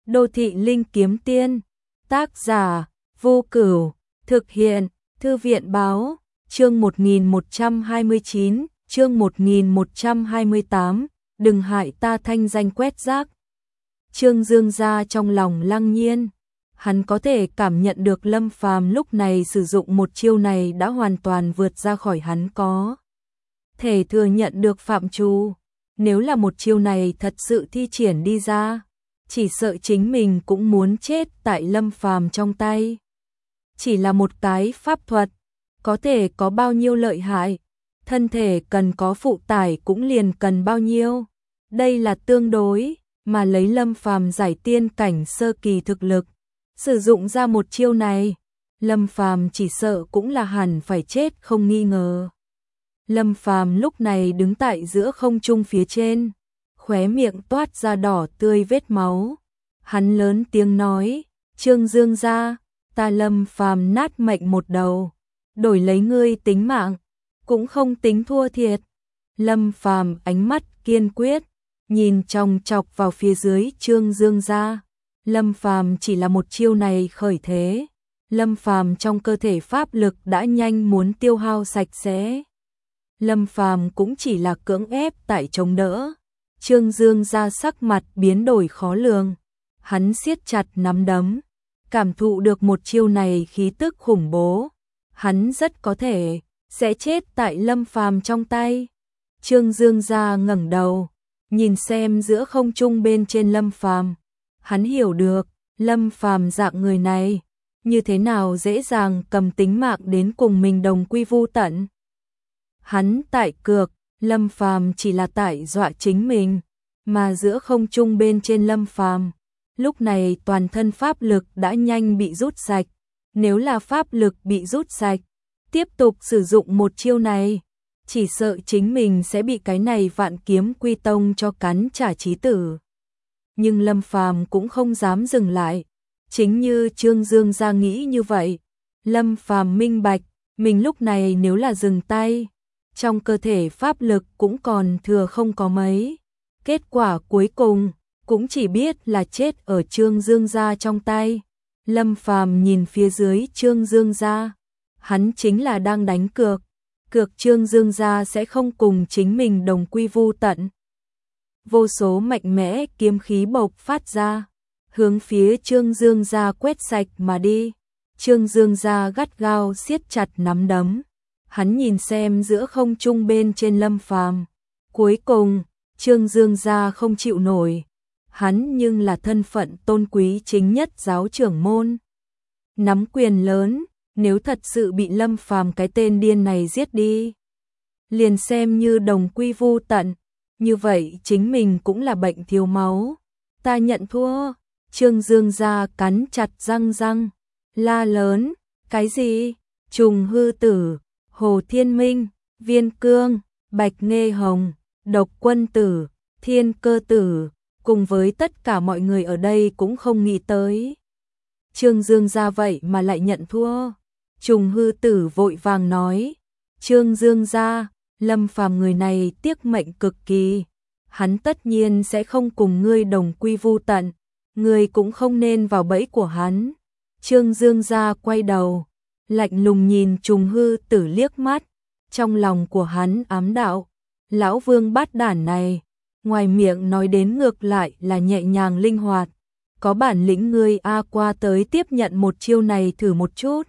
Đô thị linh kiếm tiên, tác giả, Vô Cửu, thực hiện, Thư viện báo, chương 1129, chương 1128, đừng hại ta thanh danh quét rác. Trương Dương gia trong lòng lăng nhiên, hắn có thể cảm nhận được Lâm Phàm lúc này sử dụng một chiêu này đã hoàn toàn vượt ra khỏi hắn có thể thừa nhận được phạm trù. Nếu là một chiêu này thật sự thi triển đi ra, chỉ sợ chính mình cũng muốn chết tại Lâm Phàm trong tay. Chỉ là một cái pháp thuật, có thể có bao nhiêu lợi hại, thân thể cần có phụ tải cũng liền cần bao nhiêu. Đây là tương đối, mà lấy Lâm Phàm giải tiên cảnh sơ kỳ thực lực, sử dụng ra một chiêu này, Lâm Phàm chỉ sợ cũng là hẳn phải chết không nghi ngờ. Lâm Phàm lúc này đứng tại giữa không trung phía trên, khóe miệng toát ra đỏ tươi vết máu. Hắn lớn tiếng nói, Trương Dương gia, ta Lâm Phàm nát mệnh một đầu, đổi lấy ngươi tính mạng, cũng không tính thua thiệt. Lâm Phàm ánh mắt kiên quyết, nhìn chòng chọc vào phía dưới Trương Dương gia. Lâm Phàm chỉ là một chiêu này khởi thế, Lâm Phàm trong cơ thể pháp lực đã nhanh muốn tiêu hao sạch sẽ. Lâm Phàm cũng chỉ là cưỡng ép tại chống đỡ. Trương Dương gia sắc mặt biến đổi khó lường, hắn siết chặt nắm đấm, cảm thụ được một chiêu này khí tức khủng bố, hắn rất có thể sẽ chết tại Lâm Phàm trong tay. Trương Dương gia ngẩng đầu, nhìn xem giữa không trung bên trên Lâm Phàm, hắn hiểu được, Lâm Phàm dạng người này, như thế nào dễ dàng cầm tính mạng đến cùng mình đồng quy vu tận. Hắn tại cược, Lâm Phàm chỉ là tại dọa chính mình, mà giữa không trung bên trên Lâm Phàm, lúc này toàn thân pháp lực đã nhanh bị rút sạch, nếu là pháp lực bị rút sạch, tiếp tục sử dụng một chiêu này, chỉ sợ chính mình sẽ bị cái này Vạn Kiếm Quy Tông cho cắn trả chí tử. Nhưng Lâm Phàm cũng không dám dừng lại, chính như Trương Dương gia nghĩ như vậy, Lâm Phàm minh bạch, mình lúc này nếu là dừng tay, trong cơ thể pháp lực cũng còn thừa không có mấy, kết quả cuối cùng cũng chỉ biết là chết ở Trương Dương gia trong tay. Lâm Phàm nhìn phía dưới Trương Dương gia, hắn chính là đang đánh cược, cược Trương Dương gia sẽ không cùng chính mình đồng quy vu tận. Vô số mạnh mẽ kiếm khí bộc phát ra, hướng phía Trương Dương gia quét sạch mà đi. Trương Dương gia gắt gao siết chặt nắm đấm, hắn nhìn xem giữa không trung bên trên Lâm Phàm, cuối cùng Trương Dương gia không chịu nổi, hắn nhưng là thân phận tôn quý chính nhất giáo trưởng môn, nắm quyền lớn, nếu thật sự bị Lâm Phàm cái tên điên này giết đi, liền xem như đồng quy vu tận, như vậy chính mình cũng là bệnh thiếu máu. Ta nhận thua. Trương Dương gia cắn chặt răng, la lớn, cái gì? Trùng Hư Tử, Hồ Thiên Minh, Viên Cương, Bạch Nghê Hồng, Độc Quân Tử, Thiên Cơ Tử, cùng với tất cả mọi người ở đây cũng không nghĩ tới. Trương Dương gia vậy mà lại nhận thua. Trùng Hư Tử vội vàng nói, Trương Dương gia, Lâm Phàm người này tiếc mệnh cực kỳ, hắn tất nhiên sẽ không cùng ngươi đồng quy vu tận, ngươi cũng không nên vào bẫy của hắn. Trương Dương gia quay đầu, lạnh lùng nhìn Trùng Hư Tử liếc mắt, trong lòng của hắn ám đạo, lão vương bát đản này, ngoài miệng nói đến ngược lại là nhẹ nhàng linh hoạt, có bản lĩnh ngươi qua tới tiếp nhận một chiêu này thử một chút.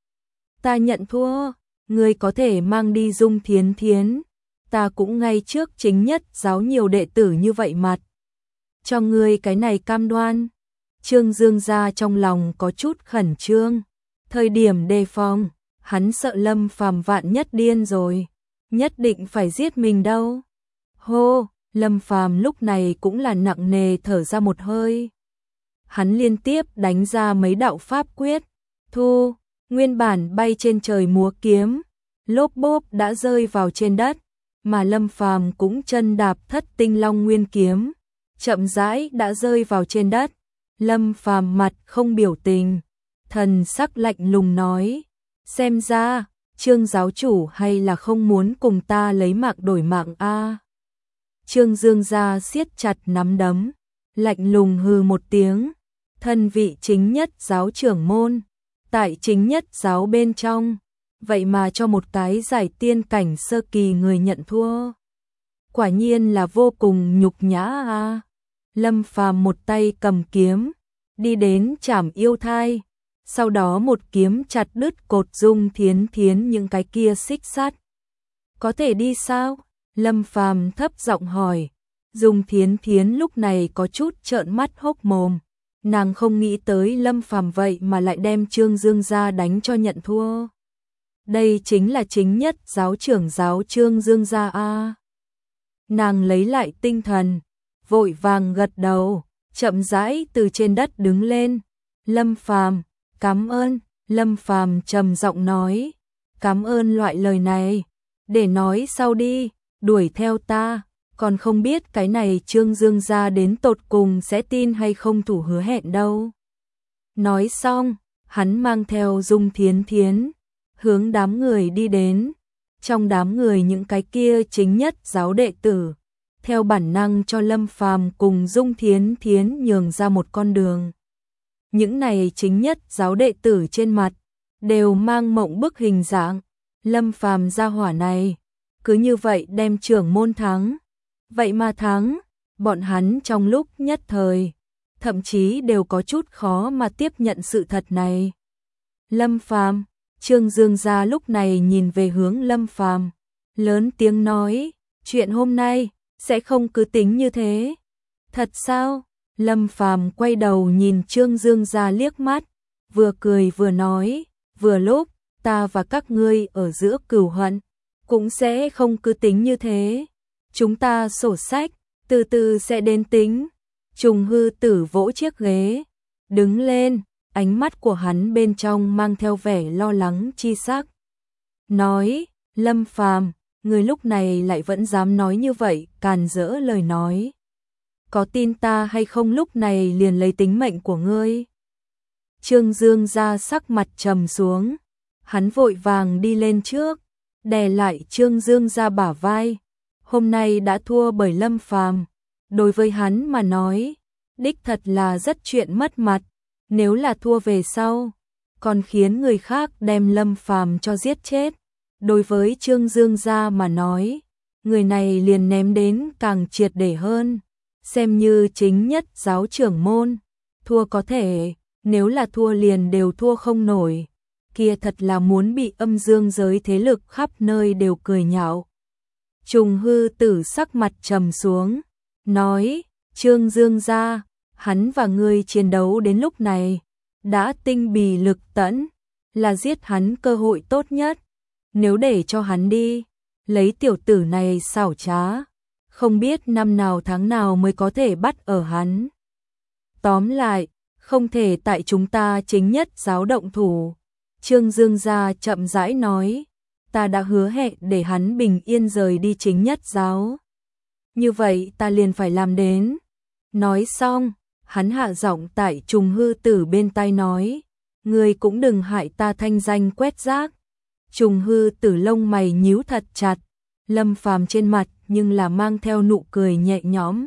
Ta nhận thua, ngươi có thể mang đi Dung Thiến Thiến, ta cũng ngay trước chính nhất giáo nhiều đệ tử như vậy mặt, cho ngươi cái này cam đoan. Trương Dương gia trong lòng có chút khẩn trương, thời điểm đề phòng, hắn sợ Lâm Phàm vạn nhất điên rồi, nhất định phải giết mình đâu. Hô, Lâm Phàm lúc này cũng là nặng nề thở ra một hơi. Hắn liên tiếp đánh ra mấy đạo pháp quyết, thu, nguyên bản bay trên trời múa kiếm, lốp bốp đã rơi vào trên đất, mà Lâm Phàm cũng chân đạp Thất Tinh Long Nguyên kiếm, chậm rãi đã rơi vào trên đất. Lâm Phàm mặt không biểu tình, thần sắc lạnh lùng nói, xem ra Trương giáo chủ hay là không muốn cùng ta lấy mạng đổi mạng a. Trương Dương gia siết chặt nắm đấm, lạnh lùng hừ một tiếng, thân vị chính nhất giáo trưởng môn, tại chính nhất giáo bên trong, vậy mà cho một cái giải tiên cảnh sơ kỳ người nhận thua. Quả nhiên là vô cùng nhục nhã a. Lâm Phàm một tay cầm kiếm, đi đến trảm yêu thai, sau đó một kiếm chặt đứt cột Dung Thiến Thiến những cái kia xích sắt. Có thể đi sao? Lâm Phàm thấp giọng hỏi. Dung Thiến Thiến lúc này có chút trợn mắt hốc mồm, nàng không nghĩ tới Lâm Phàm vậy mà lại đem Trương Dương gia đánh cho nhận thua. Đây chính là chính nhất giáo trưởng giáo Trương Dương gia a. Nàng lấy lại tinh thần, vội vàng gật đầu, chậm rãi từ trên đất đứng lên. Lâm Phàm, cảm ơn. Lâm Phàm trầm giọng nói, cảm ơn loại lời này, để nói sau đi, đuổi theo ta, còn không biết cái này Trương Dương gia đến tột cùng sẽ tin hay không thủ hứa hẹn đâu. Nói xong, hắn mang theo Dung Thiến Thiến, hướng đám người đi đến. Trong đám người những cái kia chính nhất giáo đệ tử, theo bản năng cho Lâm Phàm cùng Dung Thiến Thiến nhường ra một con đường. Những này chính nhất giáo đệ tử trên mặt đều mang mộng bức hình dạng, Lâm Phàm gia hỏa này cứ như vậy đem trưởng môn thắng. Vậy mà thắng, bọn hắn trong lúc nhất thời thậm chí đều có chút khó mà tiếp nhận sự thật này. Lâm Phàm, Trương Dương gia lúc này nhìn về hướng Lâm Phàm, lớn tiếng nói, chuyện hôm nay sẽ không cứ tính như thế. Thật sao? Lâm Phàm quay đầu nhìn Trương Dương gia liếc mắt, vừa cười vừa nói, vừa lúc ta và các ngươi ở giữa cửu hận cũng sẽ không cứ tính như thế. Chúng ta sổ sách từ từ sẽ đến tính. Trùng Hư Tử vỗ chiếc ghế, đứng lên, ánh mắt của hắn bên trong mang theo vẻ lo lắng chi sắc. Nói, Lâm Phàm, người lúc này lại vẫn dám nói như vậy, càn rỡ lời nói. Có tin ta hay không lúc này liền lấy tính mệnh của ngươi. Trương Dương gia sắc mặt trầm xuống, hắn vội vàng đi lên trước, đè lại Trương Dương gia bả vai. Hôm nay đã thua bởi Lâm Phàm, đối với hắn mà nói, đích thật là rất chuyện mất mặt. Nếu là thua về sau, còn khiến người khác đem Lâm Phàm cho giết chết, đối với Trương Dương gia mà nói, người này liền ném đến càng triệt để hơn. Xem như chính nhất giáo trưởng môn, thua có thể, nếu là thua liền đều thua không nổi, kia thật là muốn bị âm dương giới thế lực khắp nơi đều cười nhạo. Trùng Hư Tử sắc mặt trầm xuống, nói, Trương Dương gia, hắn và ngươi chiến đấu đến lúc này, đã tinh bì lực tẫn, là giết hắn cơ hội tốt nhất. Nếu để cho hắn đi, lấy tiểu tử này xảo trá, không biết năm nào tháng nào mới có thể bắt ở hắn. Tóm lại, không thể tại chúng ta chính nhất giáo động thủ. Trương Dương gia chậm rãi nói, ta đã hứa hẹn để hắn bình yên rời đi chính nhất giáo. Như vậy ta liền phải làm đến. Nói xong, hắn hạ giọng tại Trùng Hư Tử bên tai nói, ngươi cũng đừng hại ta thanh danh quét rác. Trùng Hư Tử lông mày nhíu thật chặt, Lâm Phàm trên mặt nhưng là mang theo nụ cười nhẹ nhõm.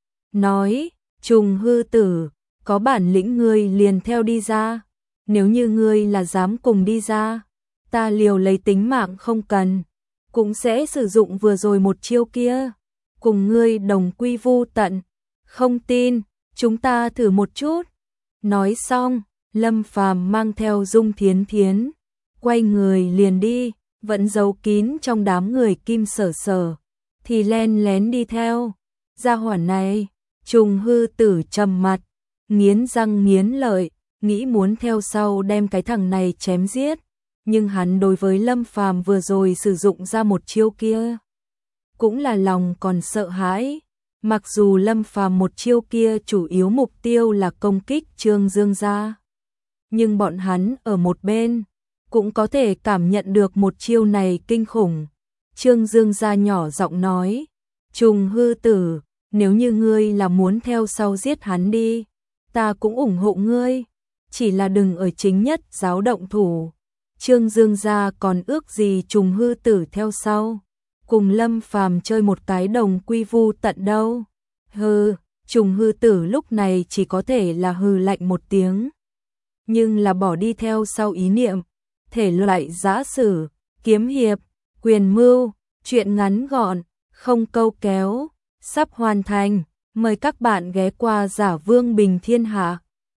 Nói, Trùng Hư Tử, có bản lĩnh ngươi liền theo đi ra, nếu như ngươi là dám cùng đi ra, ta liều lấy tính mạng không cần, cũng sẽ sử dụng vừa rồi một chiêu kia, cùng ngươi đồng quy vu tận. Không tin, chúng ta thử một chút. Nói xong, Lâm Phàm mang theo Dung Thiến Thiến, quay người liền đi, vẫn giấu kín trong đám người Kim Sở Sở, thì len lén đi theo. Gia hỏa này, Trùng Hư Tử trầm mặt, nghiến răng nghiến lợi, nghĩ muốn theo sau đem cái thằng này chém giết, nhưng hắn đối với Lâm Phàm vừa rồi sử dụng ra một chiêu kia, cũng là lòng còn sợ hãi. Mặc dù Lâm Phàm một chiêu kia chủ yếu mục tiêu là công kích Trương Dương gia, nhưng bọn hắn ở một bên cũng có thể cảm nhận được một chiêu này kinh khủng. Trương Dương gia nhỏ giọng nói, Trùng Hư Tử, nếu như ngươi là muốn theo sau giết hắn đi, ta cũng ủng hộ ngươi, chỉ là đừng ở chính nhất giáo động thủ. Trương Dương gia còn ước gì Trùng Hư Tử theo sau, cùng Lâm Phàm chơi một cái đồng quy vu tận đâu. Hừ, Trùng hư tử lúc này chỉ có thể là hừ lạnh một tiếng. Nhưng là bỏ đi theo sau ý niệm, thể loại giã sử, kiếm hiệp, quyền mưu, truyện ngắn gọn, không câu kéo, sắp hoàn thành. Mời các bạn ghé qua Giả Vương Bình Thiên Hạ.